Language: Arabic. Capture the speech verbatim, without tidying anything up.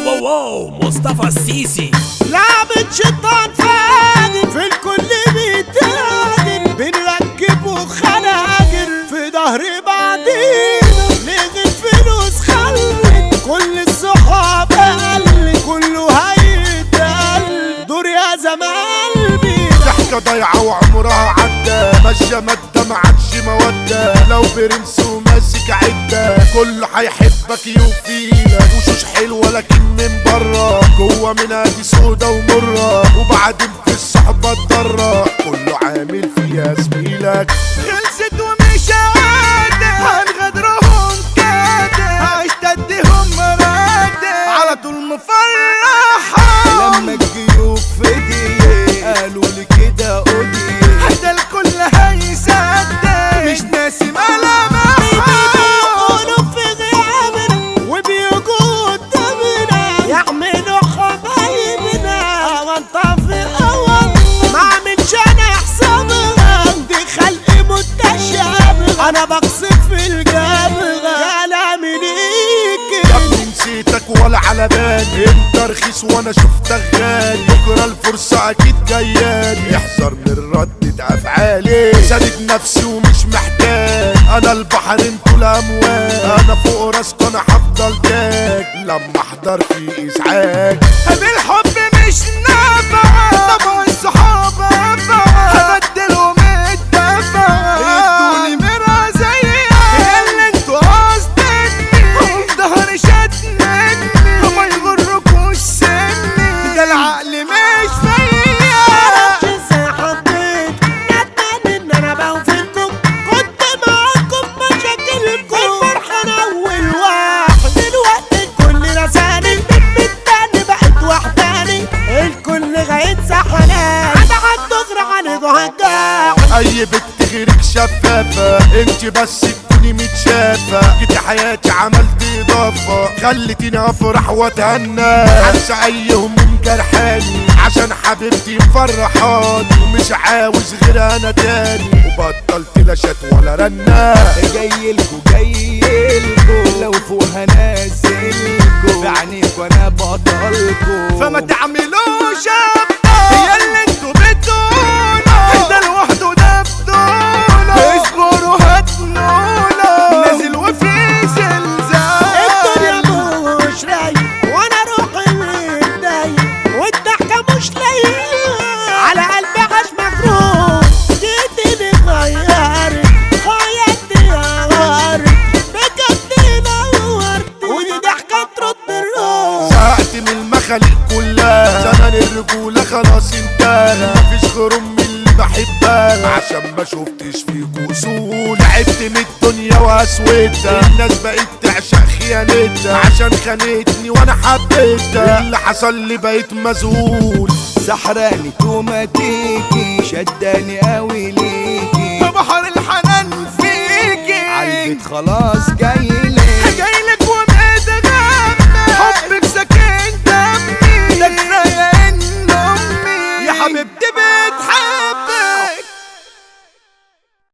واو واو واو مصطفى السيسي لعبة شيطان فاجر في الكل بيتاجر، بنركبه خناجر في ظهر بعضينا، لغي الفلوس خلت كل الصحاب قل، كله هيتقل دور يا زمان بينا. ضحكة ضايعة وعمرها عدى، ماشية مادة معادش مودة، لو برنس وماسك عدة كله هيحبك يوفيلك، وشوش حلوة لكن من برا جوه منها دي سودا ومرة، وبعدين في الصحبة الضرة كله عامل فيها زميلك. خلصت ومش عادة هنغدرهم كادة، هشتدهم مرادة على طول مفرحة، لما الجيوب في دي قالوا لي كده قولي حتى الكل هيصدق، مش ناسي ملامحها بيقولوا في غيابنا وبيجوا قدامنا، يعملوا حبايبنا وانطفي اول ما عملش انا حسابها، دي خلق متشابه انا بقصد في الجبهة، كلامي ليك يا ابني نسيتك ولا على بالي، انت رخيص وانا شفتك غالي، بكره الفرصة اكيد جايالي، احذر من ردة افعالي، سادد نفسي ومش محتاج، انا البحر انتوا الامواج، انا فوق راسكوا انا هفضل تاج، لما احضر في ازعاج بالحب مش نافعة، طبع الصحاب نافعة، هبدلهم الدفعة، ادوني مرة زيها اللي انتوا قصدني، وفي ظهري شتمني وما يغركوش سني، ده العقل مش فيا. معرفش ازاي حبيت، ندمان ان انا بوفيكم، كنت معاكم في مشاكلكم، الفرحة انا اول واحد، دلوقتي الكل رساني بالتاني بقت وحداني، الكل هينسى حنان انا هتغرى عن ضحكة. اي بنت غيرك شفافة، انت بس تكوني متشافة، جيتي حياتي عملت اضافة، خلتيني افرح واتهنى، انسى اي هموم جرحاني، عشان حبيبتي مفرحاني، ومش عاوز غير انا تاني، وبطلت لا شات ولا رنة، جايلكوا جايلكوا لو فوق هنزلكوا، بعينيك وانا بطلكوا، فما تعملوش ابطال، هي اللي انتوا بتقولوا ده لوحده ده بطولة، اصبروا هتنولوا، نازل وفي زلزال، الدنيا مش رايق وانا روحي متضايق، والضحكة مش لايقة على قلبي عاش مجروح، جيتني غيرت حياتي غيرت بجد نورت، ودي ضحكة ترد الروح. زهقت من المخاليق كلها، زمن الرجولة خلاص انتهى، مفيش غير امي اللي بحبها، عشان ما شفتش فيكوا اصول، تعبت من الدنيا واسوتها، الناس بقت تعشق خيانتها، عشان خانتني وانا حبيتها، اللي حصل لي بقيت مذهول، سحراني توماتيكي شداني قوي ليكي، بحر الحنان فيكي عالبيت خلاص جاي